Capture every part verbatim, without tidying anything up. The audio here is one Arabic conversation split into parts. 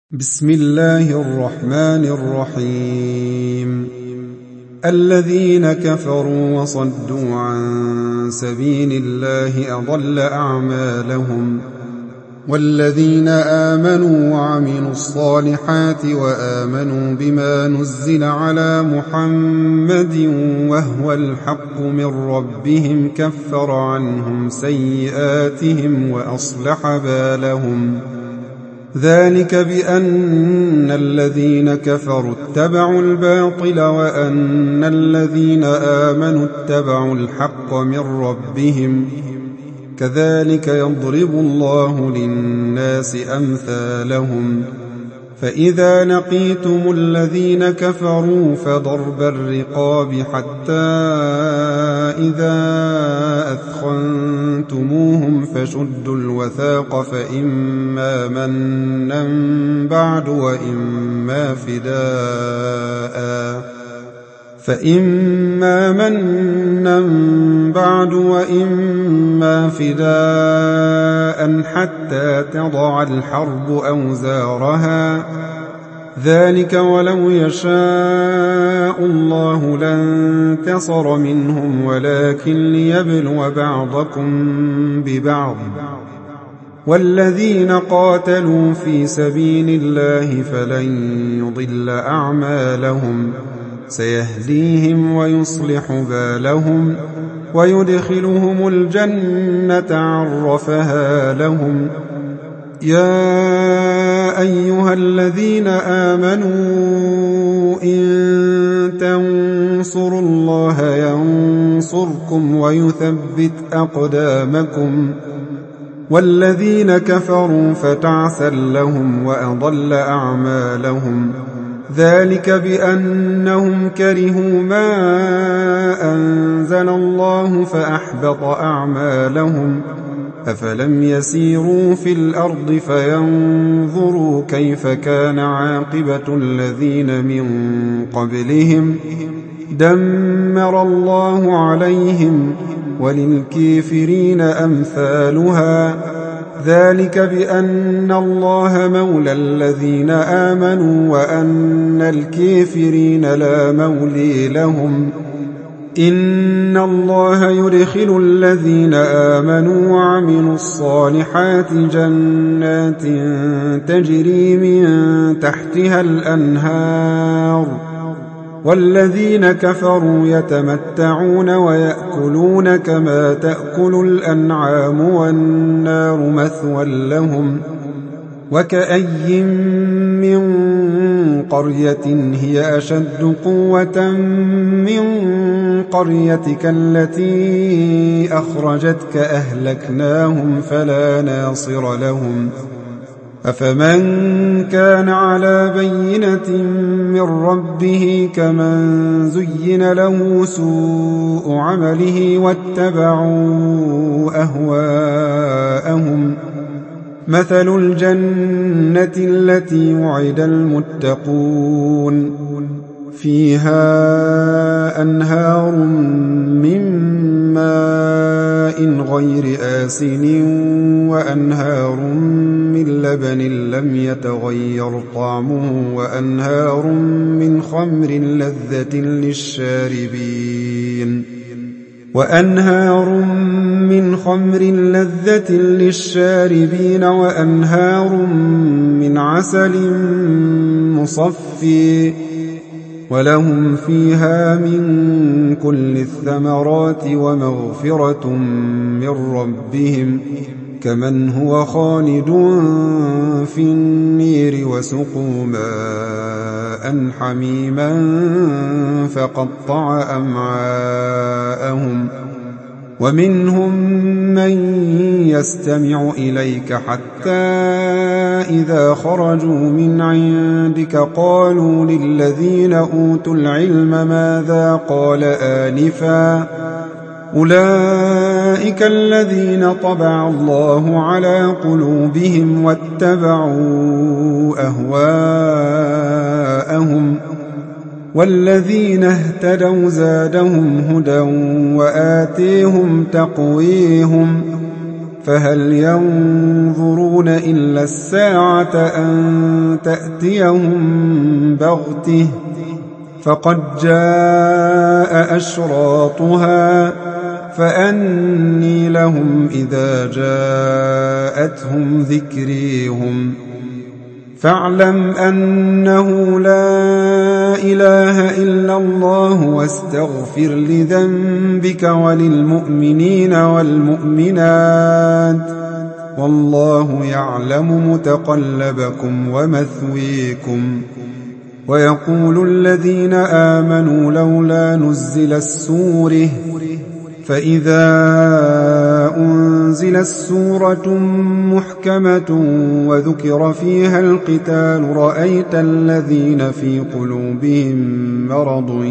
بسم الله الرحمن الرحيم. الذين كفروا وصدوا عن سبيل الله أضل أعمالهم، والذين آمنوا وعملوا الصالحات وآمنوا بما نزل على محمد وهو الحق من ربهم كفر عنهم سيئاتهم وأصلح بالهم. ذلك بأن الذين كفروا اتبعوا الباطل وأن الذين آمنوا اتبعوا الحق من ربهم، كذلك يضرب الله للناس أمثالهم. فإذا لقيتم الذين كفروا فضرب الرقاب حتى إذا أثخنتموهم فشدوا الوثاق فإما منا بعد وإما فداء فإما منا بعد وإما فداء حتى تضع الحرب أوزارها، ذلك ولو يشاء الله لانتصر منهم ولكن ليبلو بعضكم ببعض. والذين قاتلوا في سبيل الله فلن يضل أعمالهم، سيهديهم ويصلح بالهم ويدخلهم الجنة عرفها لهم. يا أيها الذين آمنوا إن تنصروا الله ينصركم ويثبت أقدامكم، والذين كفروا فتعسا لهم وأضل أعمالهم. ذلك بأنهم كرهوا ما أنزل الله فأحبط أعمالهم. أفلم يسيروا في الأرض فينظروا كيف كان عاقبة الذين من قبلهم، دمر الله عليهم وللكافرين أمثالها. ذلك بأن الله مولى الذين آمنوا وأن الكافرين لا مولي لهم. إن الله يدخل الذين آمنوا وعملوا الصالحات جنات تجري من تحتها الأنهار، والذين كفروا يتمتعون ويأكلون كما تأكل الأنعام والنار مثوى لهم. وكأي من قرية هي أشد قوة من قريتك التي أخرجتك أهلكناهم فلا ناصر لهم. أفمن كان على بينة من ربه كمن زين له سوء عمله واتبعوا أهواءهم. مثل الجنة التي وعد المتقون فيها أنهار من ماء غير آسن وأنهار من لبن لم يتغير طعمه وأنهار من خمر لذة للشاربين وأنهار من خمر لذة للشاربين وأنهار من عسل مصفي ولهم فيها من كل الثمرات ومغفرة من ربهم كمن هو خالد في النير وسقوا ماء حميما فقطع أمعاءهم. ومنهم من يستمع إليك حتى إذا خرجوا من عندك قالوا للذين أوتوا العلم ماذا قال آنفا، أولئك الذين طبع الله على قلوبهم واتبعوا أهواءهم. والذين اهتدوا زادهم هدى وآتيهم تقويهم. فهل ينظرون إلا الساعة أن تأتيهم بغته فقد جاء أشراطها فأني لهم إذا جاءتهم ذكريهم فاعلم أنه لا إله إلا الله واستغفر لذنبك وللمؤمنين والمؤمنات والله يعلم متقلبكم ومثويكم. ويقول الذين آمنوا لولا نزل السورة فإذا أنزلت سورة محكمة وذكر فيها القتال رأيت الذين في قلوبهم مرض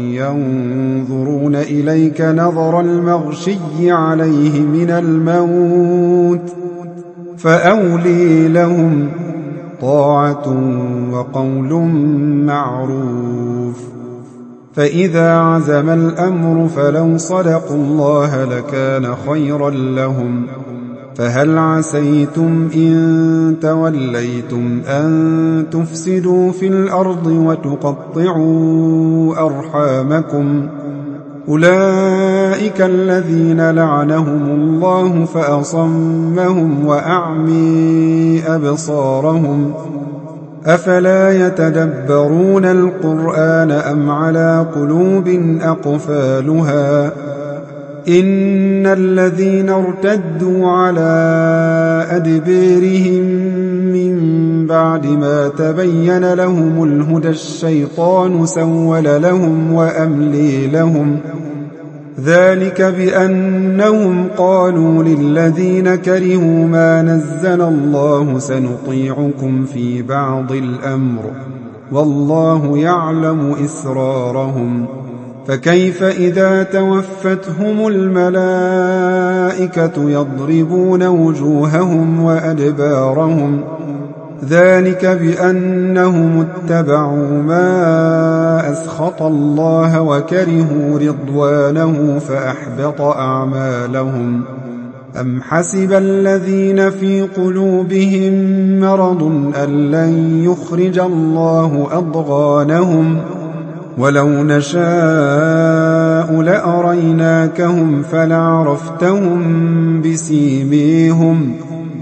ينظرون إليك نظر المغشي عليه من الموت فأولي لهم طاعة وقول معروف. فإذا عزم الأمر فلو صدقوا الله لكان خيرا لهم. فهل عسيتم إن توليتم أن تفسدوا في الأرض وتقطعوا أرحامكم أولئك الذين لعنهم الله فأصمهم وأعمي أبصارهم أفلا يتدبرون القرآن أم على قلوب أقفالها إن الذين ارتدوا على أدبيرهم من بعد ما تبين لهم الهدى الشيطان سول لهم وأملي لهم ذلك بأنهم قالوا للذين كرهوا ما نزل الله سنطيعكم في بعض الأمر والله يعلم إسرارهم فكيف إذا توفتهم الملائكة يضربون وجوههم وأدبارهم ذلك بأنهم اتبعوا ما أسخط الله وكرهوا رضوانه فأحبط أعمالهم. أم حسب الذين في قلوبهم مرض أن لن يخرج الله أضغانهم ولو نشاء لأريناكهم فلعرفتهم بسيميهم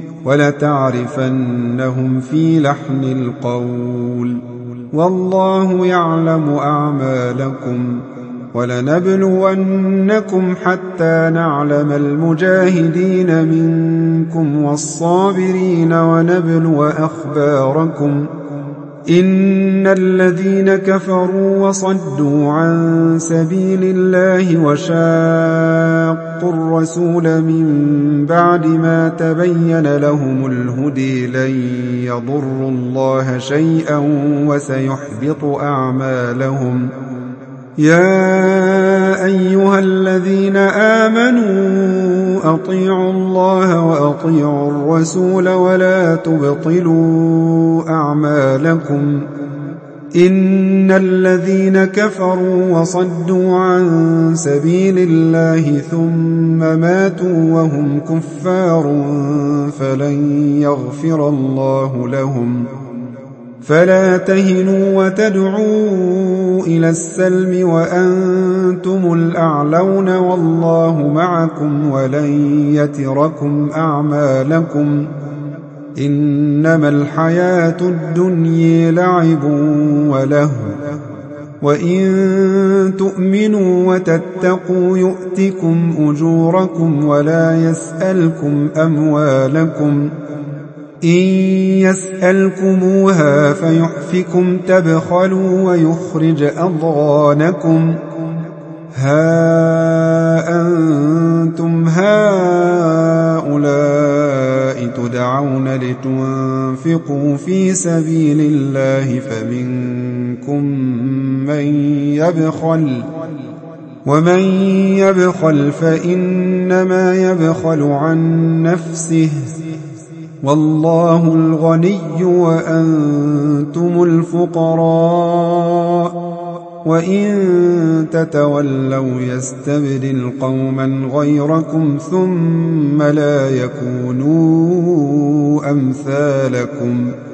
ولتعرفنهم في لحن القول والله يعلم أعمالكم. ولنبلونكم حتى نعلم المجاهدين منكم والصابرين ونبلو أخباركم إن الذين كفروا وصدوا عن سبيل الله وشاقوا الرسول من بعد ما تبين لهم الهدي لن يضروا الله شيئا وسيحبط أعمالهم. يا أيها الذين آمنوا أطيعوا الله وأطيعوا الرسول ولا تبطلوا أعمالكم إن الذين كفروا وصدوا عن سبيل الله ثم ماتوا وهم كفار فلن يغفر الله لهم. فلا تهنوا وتدعوا إلى السلم وأنتم الأعلون والله معكم ولن يتركم أعمالكم إنما الحياة الدنيا لعب وله وإن تؤمنوا وتتقوا يؤتكم أجوركم ولا يسألكم أموالكم إن يسألكموها فيحفكم تبخلوا ويخرج أضغانكم ها أنتم هؤلاء تدعون لتنفقوا في سبيل الله فمنكم من يبخل ومن يبخل فإنما يبخل عن نفسه والله الغني وأنتم الفقراء وإن تتولوا يستبدل قوما غيركم ثم لا يكونوا أمثالكم